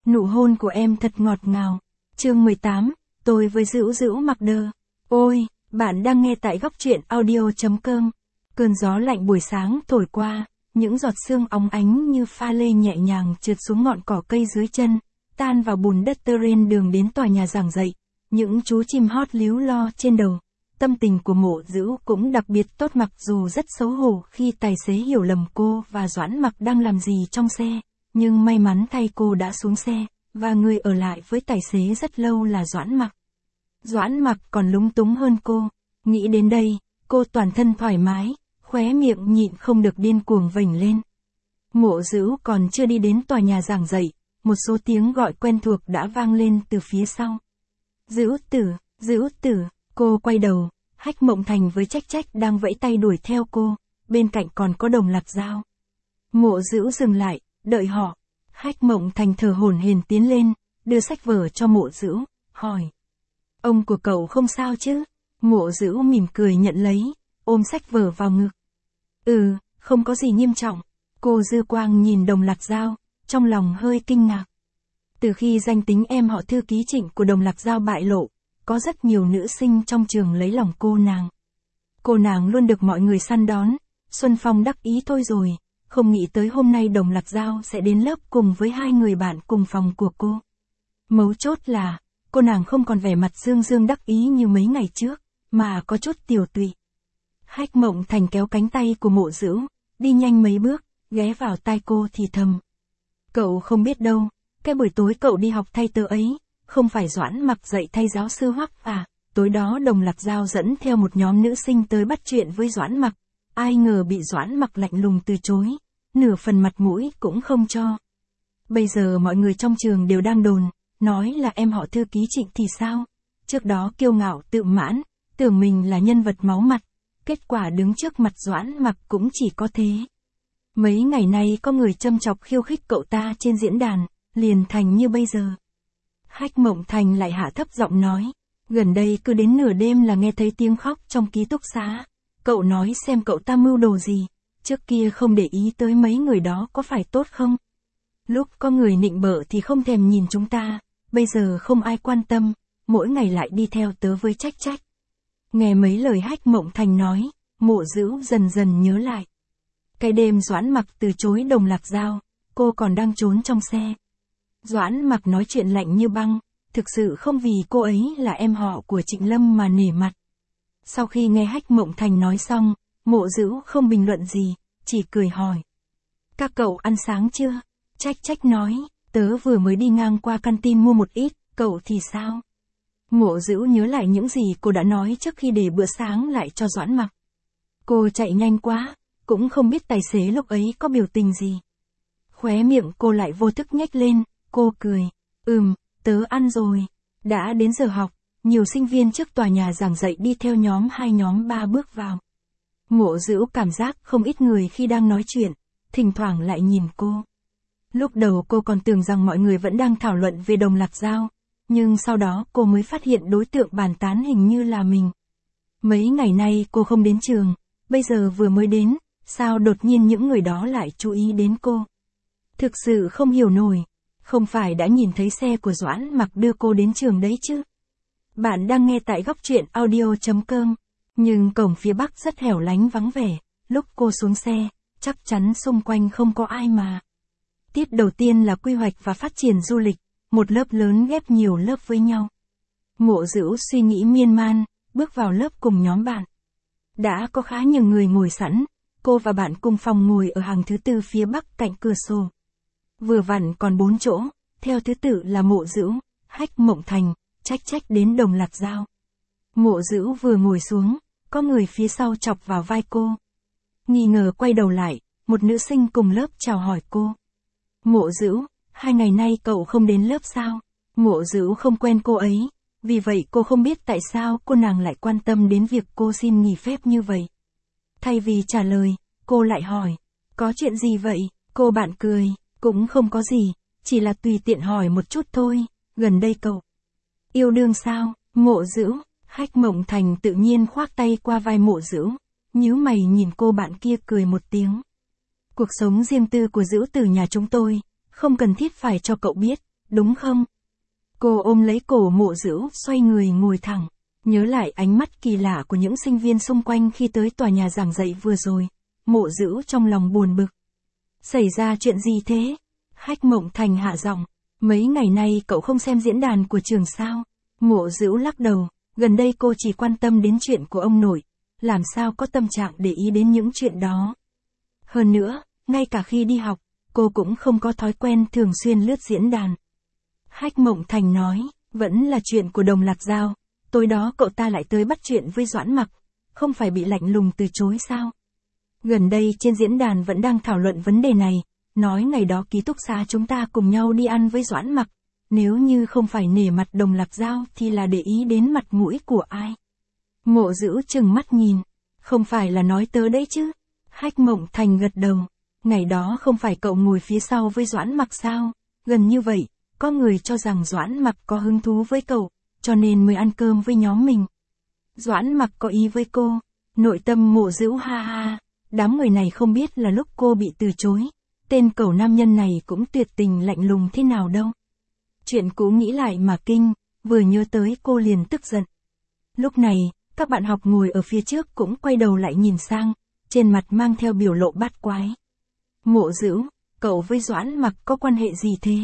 Nụ hôn của em thật ngọt ngào. Chương 18, tôi với Dữu Dữu mặc đơ. Ôi, bạn đang nghe tại góc truyện audio.com. Cơn gió lạnh buổi sáng thổi qua, những giọt sương óng ánh như pha lê nhẹ nhàng trượt xuống ngọn cỏ cây dưới chân, tan vào bùn đất terrain đường đến tòa nhà giảng dạy. Những chú chim hót líu lo trên đầu. Tâm tình của Mộ Dữu cũng đặc biệt tốt mặc dù rất xấu hổ khi tài xế hiểu lầm cô và Doãn Mặc đang làm gì trong xe. Nhưng may mắn thay cô đã xuống xe, và người ở lại với tài xế rất lâu là Doãn Mặc. Doãn Mặc còn lúng túng hơn cô. Nghĩ đến đây, cô toàn thân thoải mái, khóe miệng nhịn không được điên cuồng vểnh lên. Mộ Dữu còn chưa đi đến tòa nhà giảng dạy, một số tiếng gọi quen thuộc đã vang lên từ phía sau. Dữu tử, cô quay đầu, Hách Mộng Thành với Trách Trách đang vẫy tay đuổi theo cô, bên cạnh còn có Đồng Lạc Dao. Mộ Dữu dừng lại, đợi họ. Hách Mộng Thành thở hổn hển tiến lên, đưa sách vở cho Mộ Dữu, hỏi. Ông của cậu không sao chứ? Mộ Dữu mỉm cười nhận lấy, ôm sách vở vào ngực. Không có gì nghiêm trọng. Cô dư quang nhìn Đồng Lạc Dao, trong lòng hơi kinh ngạc. Từ khi danh tính em họ thư ký Trịnh của Đồng Lạc Dao bại lộ, có rất nhiều nữ sinh trong trường lấy lòng cô nàng. Cô nàng luôn được mọi người săn đón, Xuân Phong đắc ý thôi rồi, không nghĩ tới hôm nay Đồng Lạc Dao sẽ đến lớp cùng với hai người bạn cùng phòng của cô. Mấu chốt là, cô nàng không còn vẻ mặt dương dương đắc ý như mấy ngày trước, mà có chút tiều tụy. Hách Mộng Thành kéo cánh tay của Mộ Dữu, đi nhanh mấy bước, ghé vào tai cô thì thầm. Cậu không biết đâu, cái buổi tối cậu đi học thay tớ ấy, không phải Doãn Mặc dạy thay giáo sư Hoắc à? Tối đó Đồng Lạc Dao dẫn theo một nhóm nữ sinh tới bắt chuyện với Doãn Mặc, ai ngờ bị Doãn Mặc lạnh lùng từ chối, nửa phần mặt mũi cũng không cho. Bây giờ mọi người trong trường đều đang đồn, nói là em họ thư ký Trịnh thì sao? Trước đó kiêu ngạo tự mãn, tưởng mình là nhân vật máu mặt, kết quả đứng trước mặt Doãn Mặc cũng chỉ có thế. Mấy ngày nay có người châm chọc khiêu khích cậu ta trên diễn đàn, liền thành như bây giờ. Hách Mộng Thành lại hạ thấp giọng nói, gần đây cứ đến nửa đêm là nghe thấy tiếng khóc trong ký túc xá. Cậu nói xem cậu ta mưu đồ gì, trước kia không để ý tới mấy người đó có phải tốt không? Lúc có người nịnh bợ thì không thèm nhìn chúng ta, bây giờ không ai quan tâm, mỗi ngày lại đi theo tớ với Trách Trách. Nghe mấy lời Hách Mộng Thành nói, Mộ Dữu dần dần nhớ lại. Cái đêm Doãn Mặc từ chối Đồng Lạc Dao, cô còn đang trốn trong xe. Doãn Mặc nói chuyện lạnh như băng, thực sự không vì cô ấy là em họ của Trịnh Lâm mà nể mặt. Sau khi nghe Hách Mộng Thành nói xong, Mộ Dữu không bình luận gì, chỉ cười hỏi. Các cậu ăn sáng chưa? Trách Trách nói, tớ vừa mới đi ngang qua canteen mua một ít, cậu thì sao? Mộ Dữu nhớ lại những gì cô đã nói trước khi để bữa sáng lại cho Doãn Mặc. Cô chạy nhanh quá, cũng không biết tài xế lúc ấy có biểu tình gì. Khóe miệng cô lại vô thức nhếch lên, cô cười. Tớ ăn rồi. Đã đến giờ học, nhiều sinh viên trước tòa nhà giảng dạy đi theo nhóm 2 nhóm 3 bước vào. Mộ Dữu cảm giác không ít người khi đang nói chuyện, thỉnh thoảng lại nhìn cô. Lúc đầu cô còn tưởng rằng mọi người vẫn đang thảo luận về Đồng Lạc Dao, nhưng sau đó cô mới phát hiện đối tượng bàn tán hình như là mình. Mấy ngày nay cô không đến trường, bây giờ vừa mới đến, sao đột nhiên những người đó lại chú ý đến cô? Thực sự không hiểu nổi, không phải đã nhìn thấy xe của Doãn Mặc đưa cô đến trường đấy chứ? Bạn đang nghe tại góc truyện audio.com, nhưng cổng phía bắc rất hẻo lánh vắng vẻ, lúc cô xuống xe, chắc chắn xung quanh không có ai mà. Tiết đầu tiên là quy hoạch và phát triển du lịch, một lớp lớn ghép nhiều lớp với nhau. Mộ Dữu suy nghĩ miên man, bước vào lớp cùng nhóm bạn. Đã có khá nhiều người ngồi sẵn, cô và bạn cùng phòng ngồi ở hàng thứ tư phía bắc cạnh cửa sổ. Vừa vặn còn 4 chỗ, theo thứ tự là Mộ Dữu, Hách Mộng Thành, Trách Trách đến Đồng Lạc Dao. Mộ Dữu vừa ngồi xuống, có người phía sau chọc vào vai cô. Nghi ngờ quay đầu lại, một nữ sinh cùng lớp chào hỏi cô. Mộ Dữu, 2 ngày nay cậu không đến lớp sao? Mộ Dữu không quen cô ấy, vì vậy cô không biết tại sao cô nàng lại quan tâm đến việc cô xin nghỉ phép như vậy. Thay vì trả lời, cô lại hỏi, có chuyện gì vậy? Cô bạn cười, cũng không có gì, chỉ là tùy tiện hỏi một chút thôi, gần đây cậu yêu đương sao? Mộ Dữu, Hách Mộng Thành tự nhiên khoác tay qua vai Mộ Dữu, nhíu mày nhìn cô bạn kia cười một tiếng. Cuộc sống riêng tư của Dữu từ nhà chúng tôi, không cần thiết phải cho cậu biết, đúng không? Cô ôm lấy cổ Mộ Dữu, xoay người ngồi thẳng, nhớ lại ánh mắt kỳ lạ của những sinh viên xung quanh khi tới tòa nhà giảng dạy vừa rồi. Mộ Dữu trong lòng buồn bực. Xảy ra chuyện gì thế? Hách Mộng Thành hạ giọng, mấy ngày nay cậu không xem diễn đàn của trường sao? Mộ Dữu lắc đầu, gần đây cô chỉ quan tâm đến chuyện của ông nội, làm sao có tâm trạng để ý đến những chuyện đó. Hơn nữa, ngay cả khi đi học, cô cũng không có thói quen thường xuyên lướt diễn đàn. Hách Mộng Thành nói, vẫn là chuyện của Đồng Lạc Giao, tối đó cậu ta lại tới bắt chuyện với Doãn Mặc, không phải bị lạnh lùng từ chối sao? Gần đây trên diễn đàn vẫn đang thảo luận vấn đề này, nói ngày đó ký túc xá chúng ta cùng nhau đi ăn với Doãn Mặc, nếu như không phải nể mặt Đồng Lạc Giao thì là để ý đến mặt mũi của ai? Mộ Dữu trừng mắt nhìn, không phải là nói tớ đấy chứ? Hách Mộng Thành gật đầu, ngày đó không phải cậu ngồi phía sau với Doãn Mặc sao? Gần như vậy, có người cho rằng Doãn Mặc có hứng thú với cậu, cho nên mới ăn cơm với nhóm mình. Doãn Mặc có ý với cô, nội tâm Mộ Dữu ha ha, đám người này không biết là lúc cô bị từ chối, tên cẩu nam nhân này cũng tuyệt tình lạnh lùng thế nào đâu. Chuyện cũ nghĩ lại mà kinh, vừa nhớ tới cô liền tức giận. Lúc này, các bạn học ngồi ở phía trước cũng quay đầu lại nhìn sang, trên mặt mang theo biểu lộ bát quái. Mộ Dữu, cậu với Doãn Mặc có quan hệ gì thế?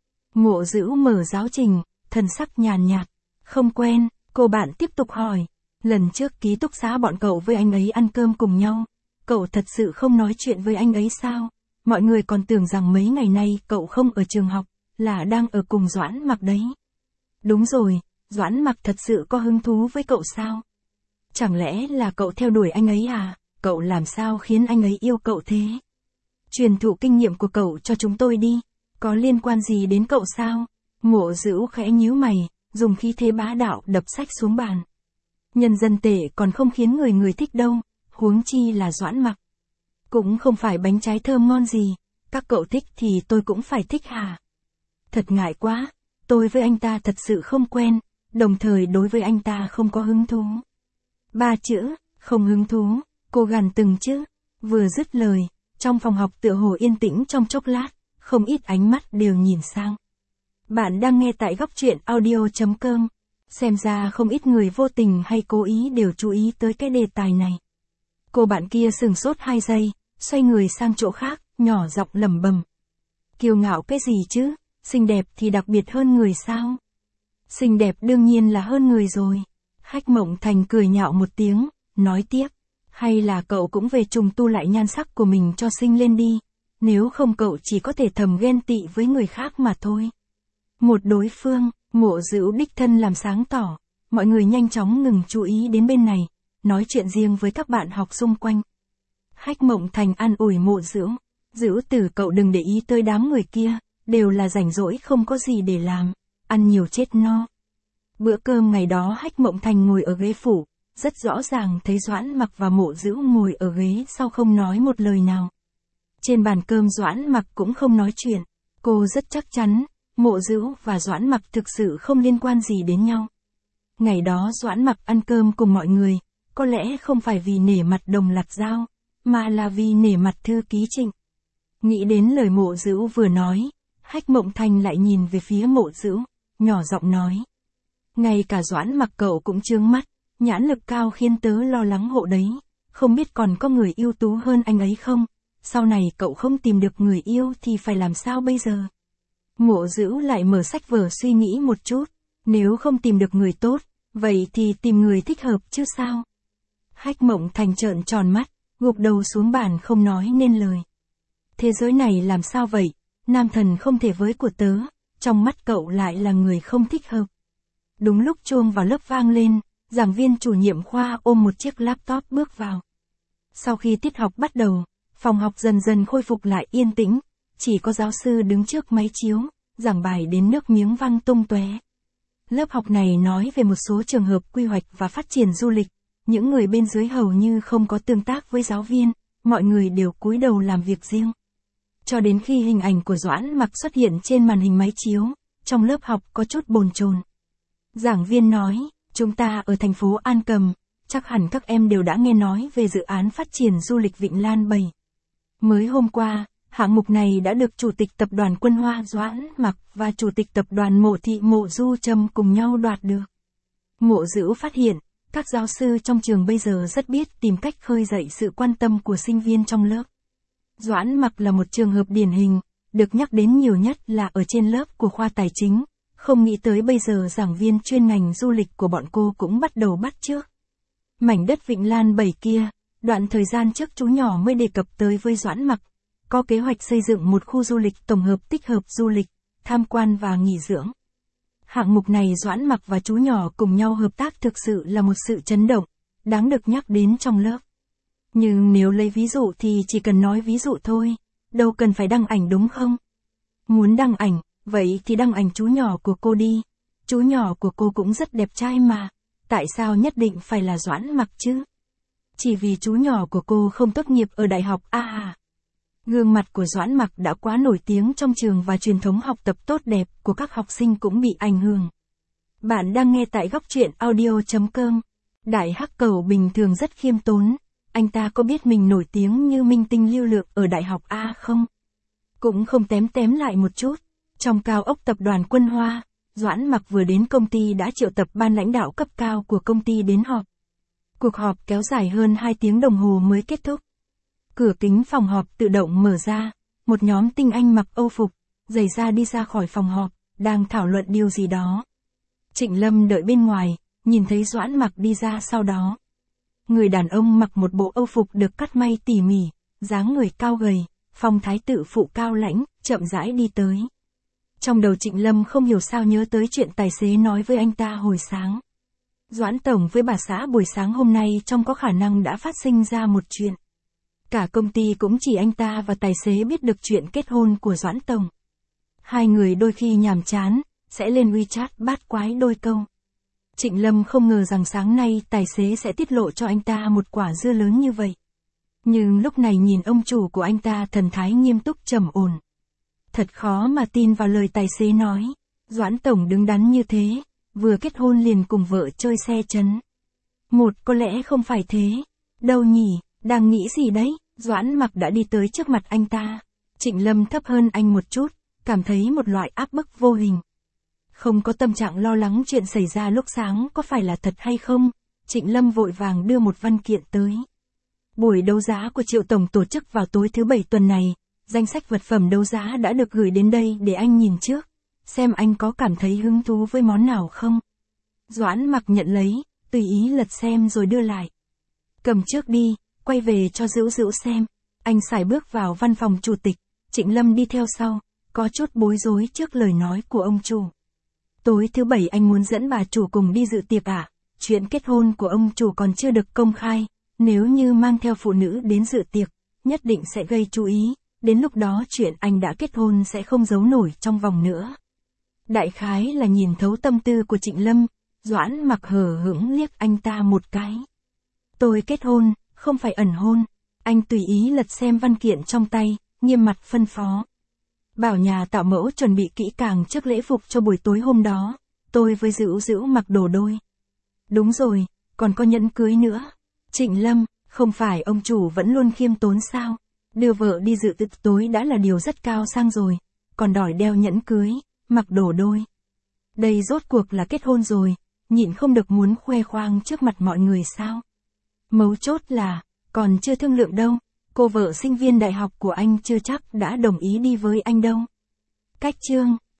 Mộ Dữu mở giáo trình, thần sắc nhàn nhạt. Không quen, cô bạn tiếp tục hỏi. Lần trước ký túc xá bọn cậu với anh ấy ăn cơm cùng nhau, cậu thật sự không nói chuyện với anh ấy sao? Mọi người còn tưởng rằng mấy ngày nay cậu không ở trường học, là đang ở cùng Doãn Mặc đấy. Đúng rồi, Doãn Mặc thật sự có hứng thú với cậu sao? Chẳng lẽ là cậu theo đuổi anh ấy à? Cậu làm sao khiến anh ấy yêu cậu thế? Truyền thụ kinh nghiệm của cậu cho chúng tôi đi, có liên quan gì đến cậu sao? Mộ Dữu khẽ nhíu mày, dùng khí thế bá đạo đập sách xuống bàn. Nhân dân tệ còn không khiến người thích đâu, huống chi là Doãn Mặc. Cũng không phải bánh trái thơm ngon gì, các cậu thích thì tôi cũng phải thích hả? Thật ngại quá, tôi với anh ta thật sự không quen, đồng thời đối với anh ta không có hứng thú. 3 chữ, không hứng thú, cô gằn từng chữ, vừa dứt lời, trong phòng học tựa hồ yên tĩnh trong chốc lát, không ít ánh mắt đều nhìn sang. Bạn đang nghe tại góc truyện audio.com, xem ra không ít người vô tình hay cố ý đều chú ý tới cái đề tài này. Cô bạn kia sừng sốt 2 giây, xoay người sang chỗ khác, nhỏ giọng lẩm bẩm. Kiêu ngạo cái gì chứ, xinh đẹp thì đặc biệt hơn người sao? Xinh đẹp đương nhiên là hơn người rồi. Hách Mộng Thành cười nhạo một tiếng, nói tiếp. Hay là cậu cũng về trùng tu lại nhan sắc của mình cho xinh lên đi, nếu không cậu chỉ có thể thầm ghen tị với người khác mà thôi. Một đối phương, Mộ Dữu đích thân làm sáng tỏ, mọi người nhanh chóng ngừng chú ý đến bên này, nói chuyện riêng với các bạn học xung quanh. Hách Mộng Thành an ủi Mộ Dữu, Dữu tử cậu đừng để ý tới đám người kia, đều là rảnh rỗi không có gì để làm, ăn nhiều chết no. Bữa cơm ngày đó Hách Mộng Thành ngồi ở ghế phủ, rất rõ ràng thấy Doãn Mặc và Mộ Dữu ngồi ở ghế sau không nói một lời nào. Trên bàn cơm Doãn Mặc cũng không nói chuyện, cô rất chắc chắn, Mộ Dữu và Doãn Mặc thực sự không liên quan gì đến nhau. Ngày đó Doãn Mặc ăn cơm cùng mọi người, có lẽ không phải vì nể mặt Đồng Lạc Giao, mà là vì nể mặt thư ký Trịnh. Nghĩ đến lời Mộ Dữu vừa nói, Hách Mộng Thành lại nhìn về phía Mộ Dữu, nhỏ giọng nói. Ngay cả Doãn Mặc cậu cũng chướng mắt, nhãn lực cao khiến tớ lo lắng hộ đấy, không biết còn có người ưu tú hơn anh ấy không, sau này cậu không tìm được người yêu thì phải làm sao bây giờ? Mộ Dữu lại mở sách vở suy nghĩ một chút, nếu không tìm được người tốt, vậy thì tìm người thích hợp chứ sao? Hách Mộng Thành trợn tròn mắt, gục đầu xuống bàn không nói nên lời. Thế giới này làm sao vậy, nam thần không thể với của tớ, trong mắt cậu lại là người không thích hợp. Đúng lúc chuông vào lớp vang lên, giảng viên chủ nhiệm khoa ôm một chiếc laptop bước vào. Sau khi tiết học bắt đầu, phòng học dần dần khôi phục lại yên tĩnh, chỉ có giáo sư đứng trước máy chiếu, giảng bài đến nước miếng văng tung tóe. Lớp học này nói về một số trường hợp quy hoạch và phát triển du lịch, những người bên dưới hầu như không có tương tác với giáo viên, mọi người đều cúi đầu làm việc riêng. Cho đến khi hình ảnh của Doãn Mặc xuất hiện trên màn hình máy chiếu, trong lớp học có chút bồn chồn. Giảng viên nói, chúng ta ở thành phố An Cầm, chắc hẳn các em đều đã nghe nói về dự án phát triển du lịch Vịnh Lan 7. Mới hôm qua, Hạng mục này đã được Chủ tịch Tập đoàn Quân Hoa Doãn Mặc và Chủ tịch Tập đoàn Mộ Thị Mộ Du Trâm cùng nhau đoạt được. Mộ Dữu phát hiện, các giáo sư trong trường bây giờ rất biết tìm cách khơi dậy sự quan tâm của sinh viên trong lớp. Doãn Mặc là một trường hợp điển hình, được nhắc đến nhiều nhất là ở trên lớp của khoa tài chính, không nghĩ tới bây giờ giảng viên chuyên ngành du lịch của bọn cô cũng bắt đầu bắt chước. Mảnh đất Vịnh Lan 7 kia, đoạn thời gian trước chú nhỏ mới đề cập tới với Doãn Mặc, có kế hoạch xây dựng một khu du lịch tổng hợp tích hợp du lịch, tham quan và nghỉ dưỡng. Hạng mục này Doãn Mặc và chú nhỏ cùng nhau hợp tác thực sự là một sự chấn động, đáng được nhắc đến trong lớp. Nhưng nếu lấy ví dụ thì chỉ cần nói ví dụ thôi, đâu cần phải đăng ảnh đúng không? Muốn đăng ảnh, vậy thì đăng ảnh chú nhỏ của cô đi. Chú nhỏ của cô cũng rất đẹp trai mà, tại sao nhất định phải là Doãn Mặc chứ? Chỉ vì chú nhỏ của cô không tốt nghiệp ở đại học à? Gương mặt của Doãn Mặc đã quá nổi tiếng trong trường và truyền thống học tập tốt đẹp của các học sinh cũng bị ảnh hưởng. Bạn đang nghe tại góc truyện audio.com. Đại Hắc Cẩu bình thường rất khiêm tốn, anh ta có biết mình nổi tiếng như minh tinh lưu lượng ở đại học A không? Cũng không tém lại một chút. Trong cao ốc Tập đoàn Quân Hoa, Doãn Mặc vừa đến công ty đã triệu tập ban lãnh đạo cấp cao của công ty đến họp. Cuộc họp kéo dài hơn 2 tiếng đồng hồ mới kết thúc. Cửa kính phòng họp tự động mở ra, một nhóm tinh anh mặc âu phục, giày da đi ra khỏi phòng họp, đang thảo luận điều gì đó. Trịnh Lâm đợi bên ngoài, nhìn thấy Doãn Mặc đi ra sau đó. Người đàn ông mặc một bộ âu phục được cắt may tỉ mỉ, dáng người cao gầy, phong thái tự phụ cao lãnh, chậm rãi đi tới. Trong đầu Trịnh Lâm không hiểu sao nhớ tới chuyện tài xế nói với anh ta hồi sáng. Doãn Tổng với bà xã buổi sáng hôm nay trông có khả năng đã phát sinh ra một chuyện. Cả công ty cũng chỉ anh ta và tài xế biết được chuyện kết hôn của Doãn Tổng. Hai người đôi khi nhàm chán, sẽ lên WeChat bát quái đôi câu. Trịnh Lâm không ngờ rằng sáng nay tài xế sẽ tiết lộ cho anh ta một quả dưa lớn như vậy. Nhưng lúc này nhìn ông chủ của anh ta thần thái nghiêm túc trầm ổn. Thật khó mà tin vào lời tài xế nói. Doãn Tổng đứng đắn như thế, vừa kết hôn liền cùng vợ chơi xe trấn. Có lẽ không phải thế. Đâu nhỉ, đang nghĩ gì đấy? Doãn Mặc đã đi tới trước mặt anh ta. Trịnh Lâm thấp hơn anh một chút, cảm thấy một loại áp bức vô hình. Không có tâm trạng lo lắng chuyện xảy ra lúc sáng có phải là thật hay không, Trịnh Lâm vội vàng đưa một văn kiện tới. Buổi đấu giá của Triệu Tổng tổ chức vào tối thứ 7 tuần này, danh sách vật phẩm đấu giá đã được gửi đến đây để anh nhìn trước, xem anh có cảm thấy hứng thú với món nào không. Doãn Mặc nhận lấy, tùy ý lật xem rồi đưa lại. Cầm trước đi, quay về cho Dữu xem. Anh sải bước vào văn phòng chủ tịch, Trịnh Lâm đi theo sau, có chút bối rối trước lời nói của ông chủ. Tối thứ 7 anh muốn dẫn bà chủ cùng đi dự tiệc à? Chuyện kết hôn của ông chủ còn chưa được công khai, nếu như mang theo phụ nữ đến dự tiệc, nhất định sẽ gây chú ý, đến lúc đó chuyện anh đã kết hôn sẽ không giấu nổi trong vòng nữa. Đại khái là nhìn thấu tâm tư của Trịnh Lâm, Doãn Mặc hờ hững liếc anh ta một cái. Tôi kết hôn, không phải ẩn hôn. Anh tùy ý lật xem văn kiện trong tay, nghiêm mặt phân phó. Bảo nhà tạo mẫu chuẩn bị kỹ càng trước lễ phục cho buổi tối hôm đó. Tôi với Dữu mặc đồ đôi. Đúng rồi, còn có nhẫn cưới nữa. Trịnh Lâm, không phải ông chủ vẫn luôn khiêm tốn sao? Đưa vợ đi dự tiệc tối đã là điều rất cao sang rồi, còn đòi đeo nhẫn cưới, mặc đồ đôi. Đây rốt cuộc là kết hôn rồi, nhịn không được muốn khoe khoang trước mặt mọi người sao? Mấu chốt là, còn chưa thương lượng đâu, cô vợ sinh viên đại học của anh chưa chắc đã đồng ý đi với anh đâu. Cách chương